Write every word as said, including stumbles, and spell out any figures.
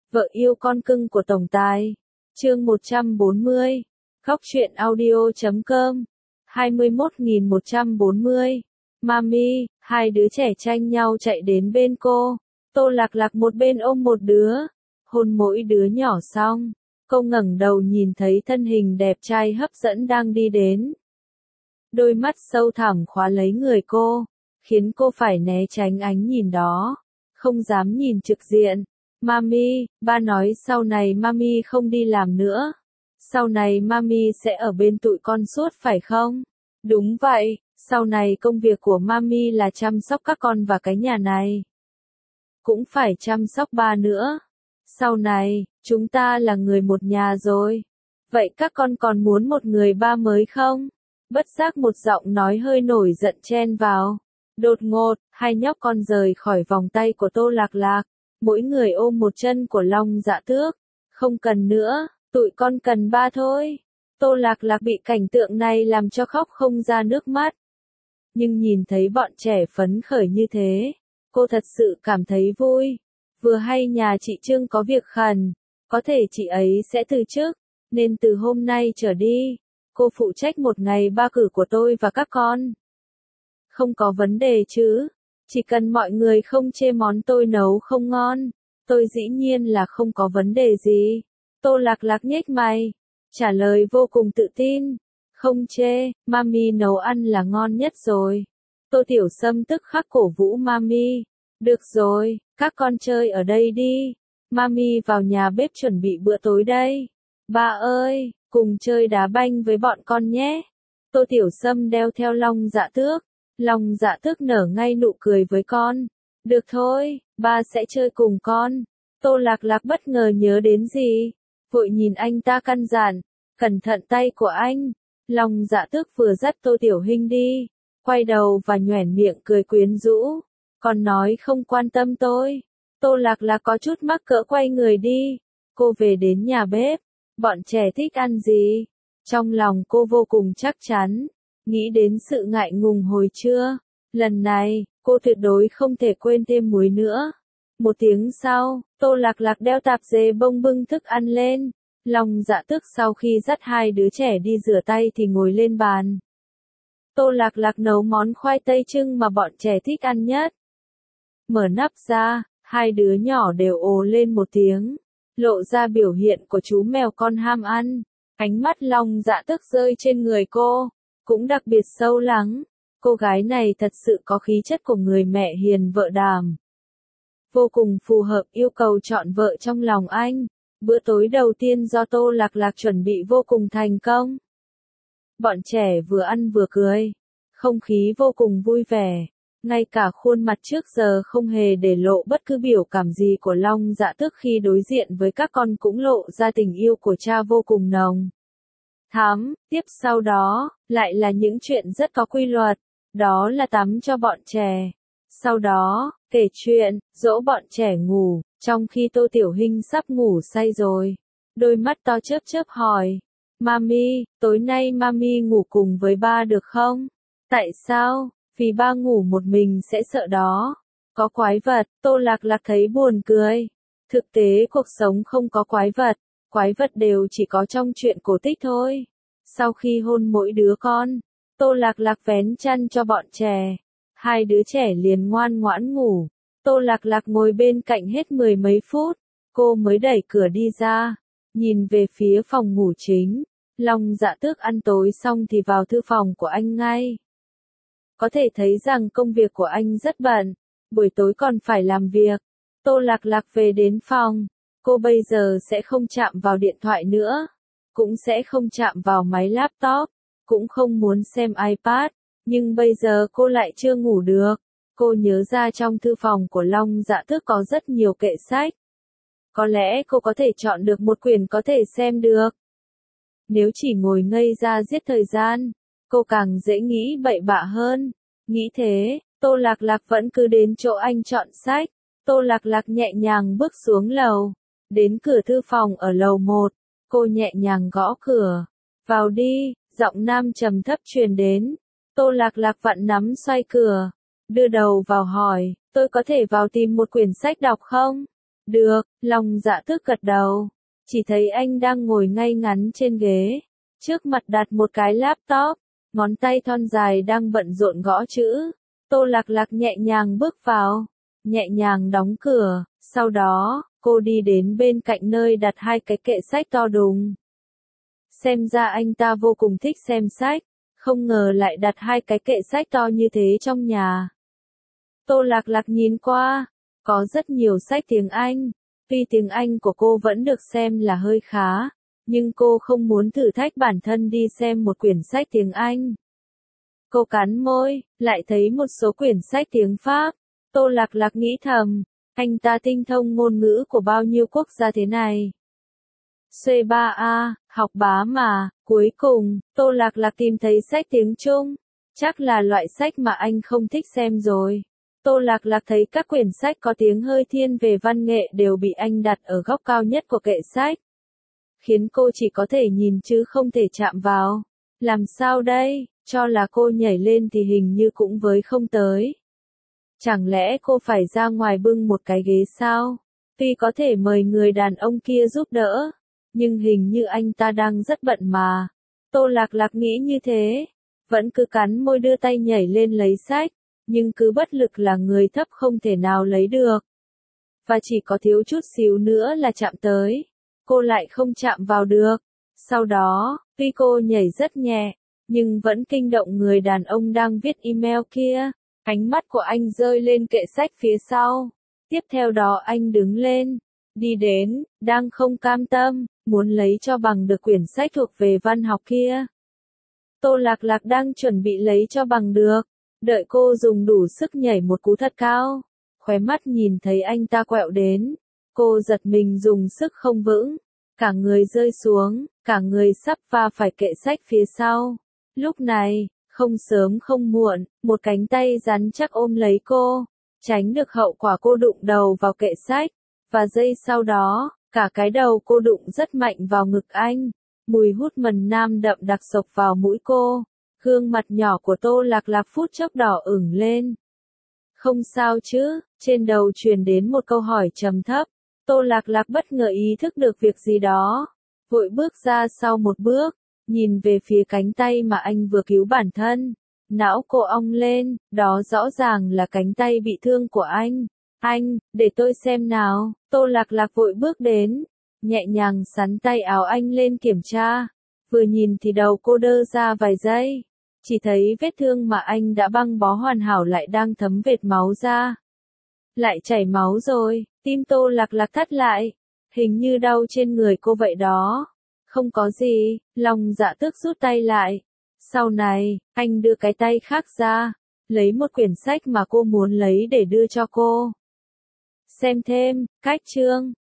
Vợ yêu con cưng của tổng tài. Chương một trăm bốn mươi. Góc truyện audio chấm com. hai mươi mốt nghìn một trăm bốn mươi. Mami, hai đứa trẻ tranh nhau chạy đến bên cô. Tô Lạc Lạc một bên ôm một đứa, hôn mỗi đứa nhỏ xong, cô ngẩng đầu nhìn thấy thân hình đẹp trai hấp dẫn đang đi đến. Đôi mắt sâu thẳm khóa lấy người cô, khiến cô phải né tránh ánh nhìn đó, không dám nhìn trực diện. Mami, ba nói sau này Mami không đi làm nữa. Sau này Mami sẽ ở bên tụi con suốt phải không? Đúng vậy, sau này công việc của Mami là chăm sóc các con và cái nhà này. Cũng phải chăm sóc ba nữa. Sau này, chúng ta là người một nhà rồi. Vậy các con còn muốn một người ba mới không? Bất giác một giọng nói hơi nổi giận chen vào. Đột ngột, hai nhóc con rời khỏi vòng tay của Tô Lạc Lạc. Mỗi người ôm một chân của Long Dạ Tước. Không cần nữa, tụi con cần ba thôi. Tô Lạc Lạc bị cảnh tượng này làm cho khóc không ra nước mắt. Nhưng nhìn thấy bọn trẻ phấn khởi như thế, cô thật sự cảm thấy vui. Vừa hay nhà chị Trương có việc khẩn, có thể chị ấy sẽ từ chức, nên từ hôm nay trở đi, cô phụ trách một ngày ba cử của tôi và các con. Không có vấn đề chứ, chỉ cần mọi người không chê món tôi nấu không ngon, tôi dĩ nhiên là không có vấn đề gì. Tô Lạc Lạc nhếch mày, trả lời vô cùng tự tin. Không chê, Mami nấu ăn là ngon nhất rồi. Tô Tiểu Sâm tức khắc cổ vũ Mami. Được rồi, các con chơi ở đây đi. Mami vào nhà bếp chuẩn bị bữa tối đây. Ba ơi, cùng chơi đá banh với bọn con nhé. Tô Tiểu Sâm đeo theo Long Dạ Tước. Long Dạ Tước nở ngay nụ cười với con. Được thôi, ba sẽ chơi cùng con. Tô Lạc Lạc bất ngờ nhớ đến gì, vội nhìn anh ta căn dặn. Cẩn thận tay của anh. Long Dạ Tước vừa dắt Tô Tiểu Hinh đi, quay đầu và nhoẻn miệng cười quyến rũ. Còn nói không quan tâm tôi. Tô Lạc Lạc có chút mắc cỡ quay người đi. Cô về đến nhà bếp. Bọn trẻ thích ăn gì? Trong lòng cô vô cùng chắc chắn. Nghĩ đến sự ngại ngùng hồi trưa. Lần này, cô tuyệt đối không thể quên thêm muối nữa. Một tiếng sau, Tô Lạc Lạc đeo tạp dề bông bưng thức ăn lên. Long Dạ Tước sau khi dắt hai đứa trẻ đi rửa tay thì ngồi lên bàn. Tô Lạc Lạc nấu món khoai tây chưng mà bọn trẻ thích ăn nhất. Mở nắp ra, hai đứa nhỏ đều ồ lên một tiếng, lộ ra biểu hiện của chú mèo con ham ăn. Ánh mắt Long Dạ Tước rơi trên người cô, cũng đặc biệt sâu lắng. Cô gái này thật sự có khí chất của người mẹ hiền vợ đảm. Vô cùng phù hợp yêu cầu chọn vợ trong lòng anh. Bữa tối đầu tiên do Tô Lạc Lạc chuẩn bị vô cùng thành công. Bọn trẻ vừa ăn vừa cười. Không khí vô cùng vui vẻ. Ngay cả khuôn mặt trước giờ không hề để lộ bất cứ biểu cảm gì của Long Dạ Tước khi đối diện với các con cũng lộ ra tình yêu của cha vô cùng nồng. Thắm, tiếp sau đó, lại là những chuyện rất có quy luật. Đó là tắm cho bọn trẻ. Sau đó, kể chuyện, dỗ bọn trẻ ngủ, trong khi Tô Tiểu Hinh sắp ngủ say rồi. Đôi mắt to chớp chớp hỏi. Mami, tối nay Mami ngủ cùng với ba được không? Tại sao? Vì ba ngủ một mình sẽ sợ đó. Có quái vật, Tô Lạc Lạc thấy buồn cười. Thực tế cuộc sống không có quái vật, quái vật đều chỉ có trong truyện cổ tích thôi. Sau khi hôn mỗi đứa con, Tô Lạc Lạc vén chăn cho bọn trẻ. Hai đứa trẻ liền ngoan ngoãn ngủ. Tô Lạc Lạc ngồi bên cạnh hết mười mấy phút, cô mới đẩy cửa đi ra, nhìn về phía phòng ngủ chính. Long Dạ Tước ăn tối xong thì vào thư phòng của anh ngay. Có thể thấy rằng công việc của anh rất bận, buổi tối còn phải làm việc. Tô Lạc Lạc về đến phòng, cô bây giờ sẽ không chạm vào điện thoại nữa, cũng sẽ không chạm vào máy laptop, cũng không muốn xem iPad, nhưng bây giờ cô lại chưa ngủ được. Cô nhớ ra trong thư phòng của Long Dạ Tước có rất nhiều kệ sách. Có lẽ cô có thể chọn được một quyển có thể xem được. Nếu chỉ ngồi ngây ra giết thời gian, cô càng dễ nghĩ bậy bạ hơn. Nghĩ thế, Tô Lạc Lạc vẫn cứ đến chỗ anh chọn sách. Tô Lạc Lạc nhẹ nhàng bước xuống lầu. Đến cửa thư phòng ở lầu một, cô nhẹ nhàng gõ cửa. Vào đi, giọng nam trầm thấp truyền đến. Tô Lạc Lạc vặn nắm xoay cửa, đưa đầu vào hỏi, tôi có thể vào tìm một quyển sách đọc không? Được, Long Dạ Tước gật đầu. Chỉ thấy anh đang ngồi ngay ngắn trên ghế. Trước mặt đặt một cái laptop. Ngón tay thon dài đang bận rộn gõ chữ. Tô Lạc Lạc nhẹ nhàng bước vào. Nhẹ nhàng đóng cửa. Sau đó, cô đi đến bên cạnh nơi đặt hai cái kệ sách to đùng. Xem ra anh ta vô cùng thích xem sách. Không ngờ lại đặt hai cái kệ sách to như thế trong nhà. Tô Lạc Lạc nhìn qua. Có rất nhiều sách tiếng Anh. Tuy tiếng Anh của cô vẫn được xem là hơi khá. Nhưng cô không muốn thử thách bản thân đi xem một quyển sách tiếng Anh. Cô cắn môi, lại thấy một số quyển sách tiếng Pháp. Tô Lạc Lạc nghĩ thầm, anh ta tinh thông ngôn ngữ của bao nhiêu quốc gia thế này. xê ba a, học bá mà, cuối cùng, Tô Lạc Lạc tìm thấy sách tiếng Trung. Chắc là loại sách mà anh không thích xem rồi. Tô Lạc Lạc thấy các quyển sách có tiếng hơi thiên về văn nghệ đều bị anh đặt ở góc cao nhất của kệ sách. Khiến cô chỉ có thể nhìn chứ không thể chạm vào. Làm sao đây, cho là cô nhảy lên thì hình như cũng với không tới. Chẳng lẽ cô phải ra ngoài bưng một cái ghế sao? Tuy có thể mời người đàn ông kia giúp đỡ, nhưng hình như anh ta đang rất bận mà. Tô Lạc Lạc nghĩ như thế, vẫn cứ cắn môi đưa tay nhảy lên lấy sách, nhưng cứ bất lực là người thấp không thể nào lấy được. Và chỉ có thiếu chút xíu nữa là chạm tới. Cô lại không chạm vào được. Sau đó, tuy cô nhảy rất nhẹ, nhưng vẫn kinh động người đàn ông đang viết email kia. Ánh mắt của anh rơi lên kệ sách phía sau. Tiếp theo đó anh đứng lên, đi đến, đang không cam tâm, muốn lấy cho bằng được quyển sách thuộc về văn học kia. Tô Lạc Lạc đang chuẩn bị lấy cho bằng được, đợi cô dùng đủ sức nhảy một cú thật cao. Khóe mắt nhìn thấy anh ta quẹo đến. Cô giật mình dùng sức không vững, cả người rơi xuống, cả người sắp va phải kệ sách phía sau. Lúc này, không sớm không muộn, một cánh tay rắn chắc ôm lấy cô, tránh được hậu quả cô đụng đầu vào kệ sách, và giây sau đó, cả cái đầu cô đụng rất mạnh vào ngực anh. Mùi hút mần nam đậm đặc xộc vào mũi cô, gương mặt nhỏ của Tô Lạc Lạc phút chốc đỏ ửng lên. Không sao chứ, trên đầu truyền đến một câu hỏi trầm thấp. Tô Lạc Lạc bất ngờ ý thức được việc gì đó, vội bước ra sau một bước, nhìn về phía cánh tay mà anh vừa cứu bản thân. Não cô ong lên, đó rõ ràng là cánh tay bị thương của anh. Anh, để tôi xem nào. Tô Lạc Lạc vội bước đến, nhẹ nhàng xắn tay áo anh lên kiểm tra. Vừa nhìn thì đầu cô đơ ra vài giây. Chỉ thấy vết thương mà anh đã băng bó hoàn hảo lại đang thấm vệt máu ra. Lại chảy máu rồi, tim Tô Lạc Lạc thắt lại. Hình như đau trên người cô vậy đó. Không có gì, Long Dạ Tước rút tay lại. Sau này, anh đưa cái tay khác ra, lấy một quyển sách mà cô muốn lấy để đưa cho cô. Xem thêm, cách chương.